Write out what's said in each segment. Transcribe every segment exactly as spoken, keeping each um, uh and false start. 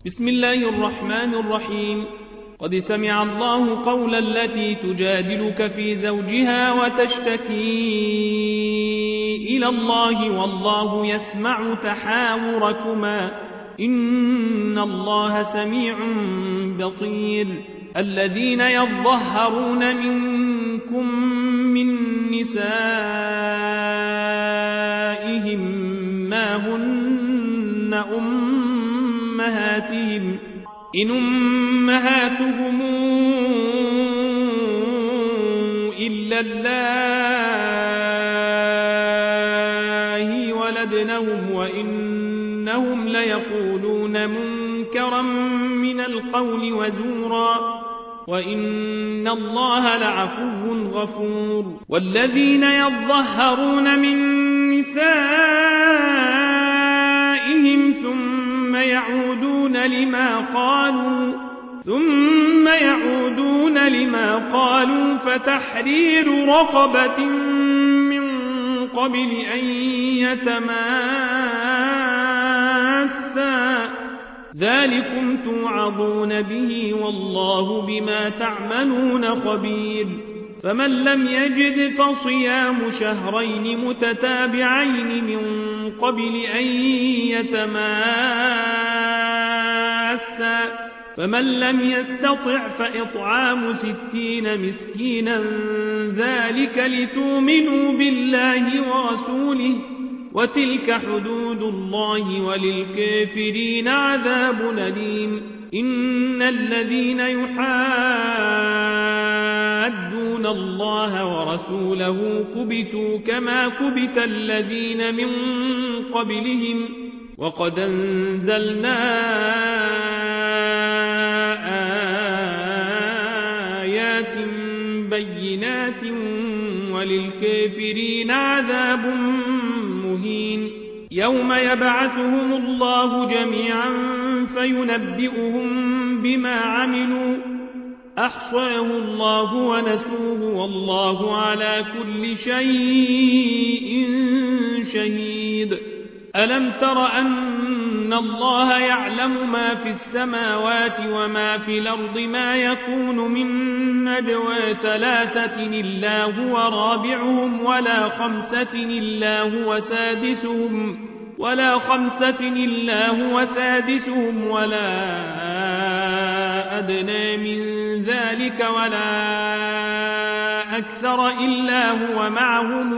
بسم الله الرحمن الرحيم. قد سمع الله قول التي تجادلك في زوجها وتشتكي إلى الله والله يسمع تحاوركما إن الله سميع بصير. الذين يظهرون منكم من نسائهم ما هن أمهاتهم إن أمهاتهم إلا الله ولدنهم وإنهم ليقولون منكرا من القول وزورا وإن الله لعفو غفور. والذين يظهرون من نسائهم ثم يعودون لما قالوا ثم يعودون لما قالوا فتحرير رقبة من قبل أن يتماسا ذلكم توعظون به والله بما تعملون خبير. فمن لم يجد فصيام شهرين متتابعين من قبل أن يتماسا فمن لم يستطع فإطعام ستين مسكينا ذلك لتؤمنوا بالله ورسوله وتلك حدود الله وللكافرين عذاب أليم. إن الذين يحادون الله ورسوله كبتوا كما كبت الذين من قبلهم وقد أنزلنا آيات بينات وللكافرين عذاب مهين. يوم يبعثهم الله جميعا فينبئهم بما عملوا أحصاه الله ونسوه والله على كل شيء شهيد. ألم تر أن الله يعلم ما في السماوات وما في الأرض ما يكون من نجوى ثلاثة إلا هو رابعهم ولا خمسة إلا هو سادسهم ولا خمسة إلا هو سادسهم ولا أدنى من ذلك ولا أكثر إلا هو معهم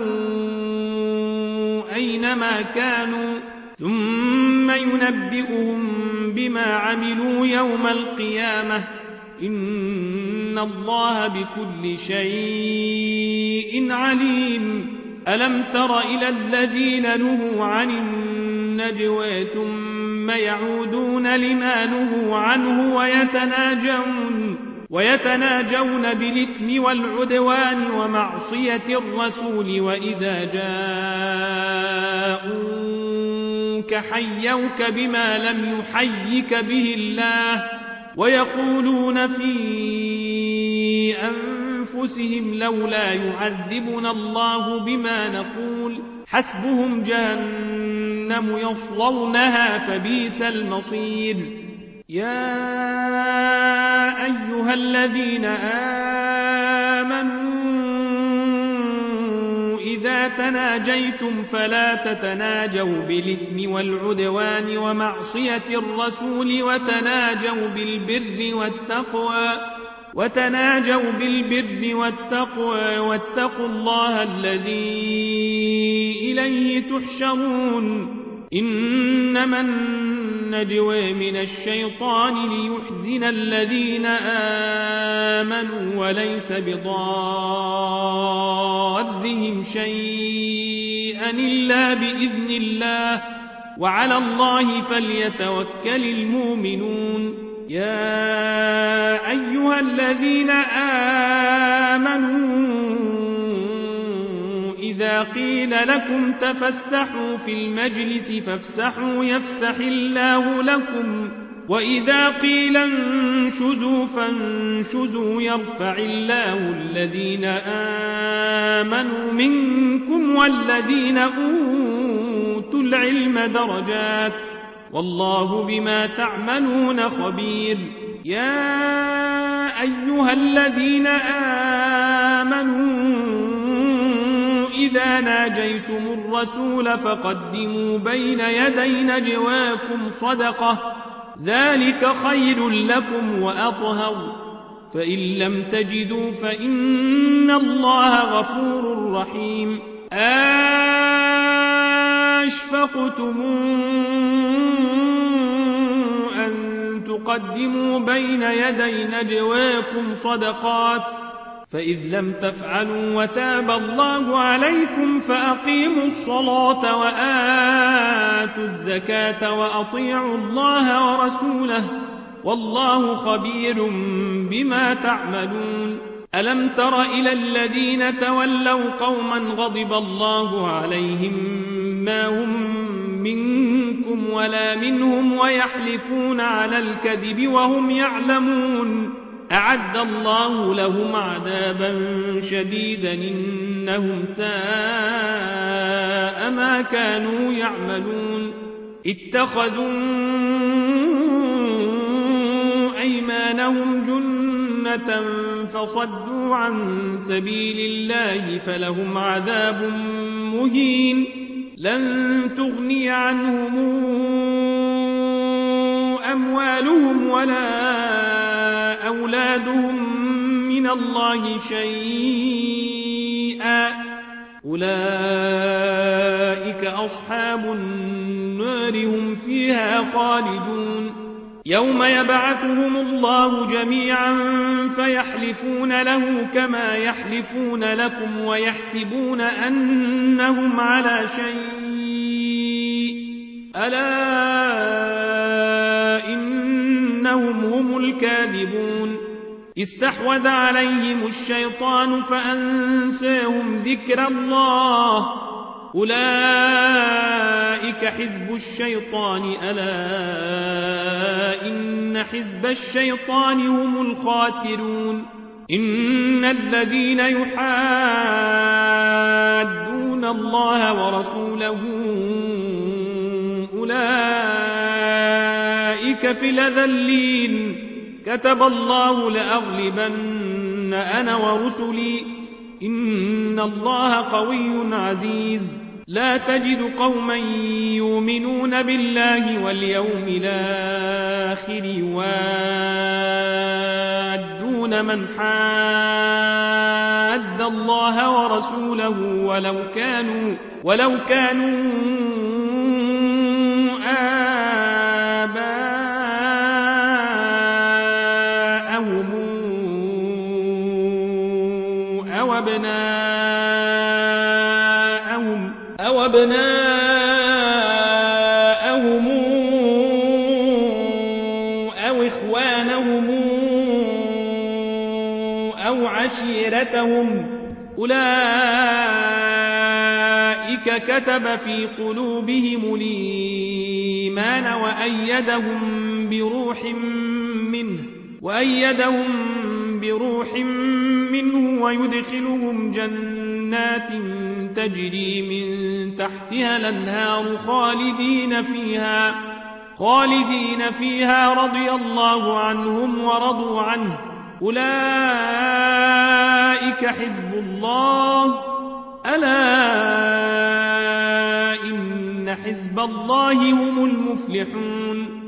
أينما كانوا ثم ينبئهم بما عملوا يوم القيامة إن الله بكل شيء عليم. ألم تر إلى الذين نهوا عن النجوى ثم يعودون لما نهوا عنه ويتناجون ويتناجون بالإثم والعدوان ومعصية الرسول وإذا جاءوك حيوك بما لم يحيك به الله ويقولون في أنفسهم لولا يعذبنا الله بما نقول حسبهم جهنم يصلونها فبئس المصير. يا أيها الذين آمنوا إذا تناجيتم فلا تتناجوا بالإثم والعدوان ومعصية الرسول وتناجوا بالبر والتقوى وتناجوا بالبر والتقوى واتقوا الله الذي إليه تحشرون. إنما النجوى من الشيطان ليحزن الذين آمنوا وليس بضارهم شيئا إلا بإذن الله وعلى الله فليتوكل المؤمنون. يا أيها الذين آمنوا إذا قيل لكم تفسحوا في المجلس فافسحوا يفسح الله لكم وإذا قيل انشزوا فانشزوا يرفع الله الذين آمنوا منكم والذين أوتوا العلم درجات والله بما تعملون خبير. يا أيها الذين آمنوا إذا ناجيتم الرسول فقدموا بين يدي نجواكم صدقة ذلك خير لكم وأطهر، فإن لم تجدوا فإن الله غفور رحيم. أشفقتم أن تقدموا بين يدي نجواكم صدقات فإذ لم تفعلوا وتاب الله عليكم فأقيموا الصلاة وآتوا الزكاة وأطيعوا الله ورسوله والله خبير بما تعملون. ألم تر إلى الذين تولوا قوما غضب الله عليهم ما هم منكم ولا منهم ويحلفون على الكذب وهم يعلمون أعد الله لهم عذابا شديدا إنهم ساء ما كانوا يعملون. اتخذوا أيمانهم جنة فصدوا عن سبيل الله فلهم عذاب مهين. لن تغني عنهم أموالهم ولا أولادهم من الله شيئا أولئك أصحاب النار هم فيها خالدون. يوم يبعثهم الله جميعا فيحلفون له كما يحلفون لكم ويحسبون أنهم على شيء ألا إنهم هم الكاذبون. استحوذ عليهم الشيطان فأنساهم ذكر الله أولئك حزب الشيطان ألا إن حزب الشيطان هم الخاسرون. إن الذين يحادون الله ورسوله أولئك في الأذلين. كتب الله لأغلبن أنا ورسلي إن الله قوي عزيز. لا تجد قوما يؤمنون بالله واليوم الآخر يوادون من حاد الله ورسوله ولو كانوا ولو كانوا آباءهم أو أبناءهم أو أبناءهم أو إخوانهم أو عشيرتهم أولئك كتب في قلوبهم الإيمان وأيدهم بروح منه وأيدهم بروح منه ويدخلهم جنات تجري من تحتها الأنهار خالدين فيها خالدين فيها رضي الله عنهم ورضوا عنه أولئك حزب الله ألا إن حزب الله هم المفلحون.